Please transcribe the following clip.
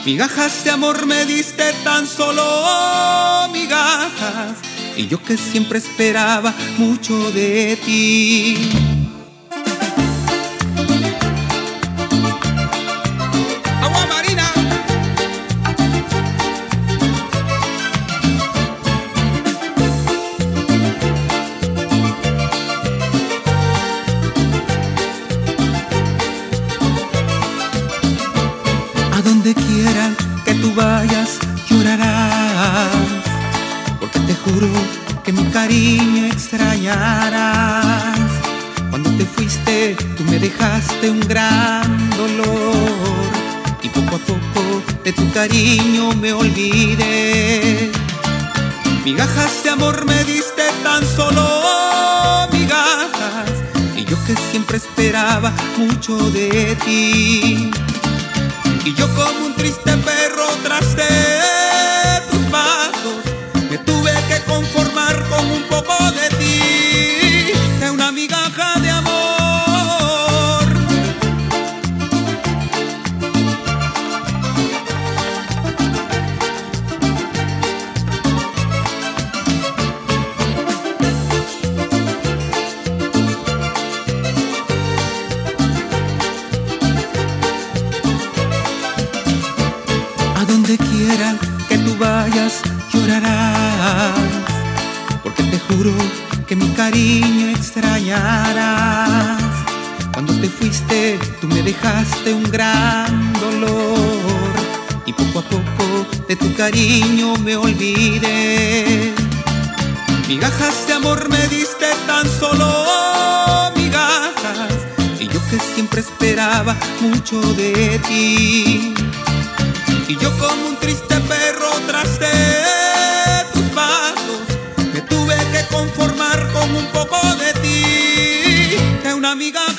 Migajas de amor me diste, tan solo migajas, y yo que siempre esperaba mucho de ti. Agua Marina. A donde quiera que tú vayas llorarás, porque te juro que mi cariño extrañarás. Cuando te fuiste tú me dejaste un gran dolor, y poco a poco de tu cariño me olvidé. Migajas de amor me diste, tan solo migajas, y yo que siempre esperaba mucho de ti. Y yo como un triste perro tras de tus pasos, me tuve que conformar con un poco de ti, de una migaja de amor. A donde quiera que tú vayas llorarás, porque te juro que mi cariño extrañarás. Cuando te fuiste tú me dejaste un gran dolor, y poco a poco de tu cariño me olvidé. Migajas de amor me diste, tan solo migajas, y yo que siempre esperaba mucho de ti. Y yo como un triste perro tras de tus pasos, me tuve que conformar con un poco de ti, de una amiga.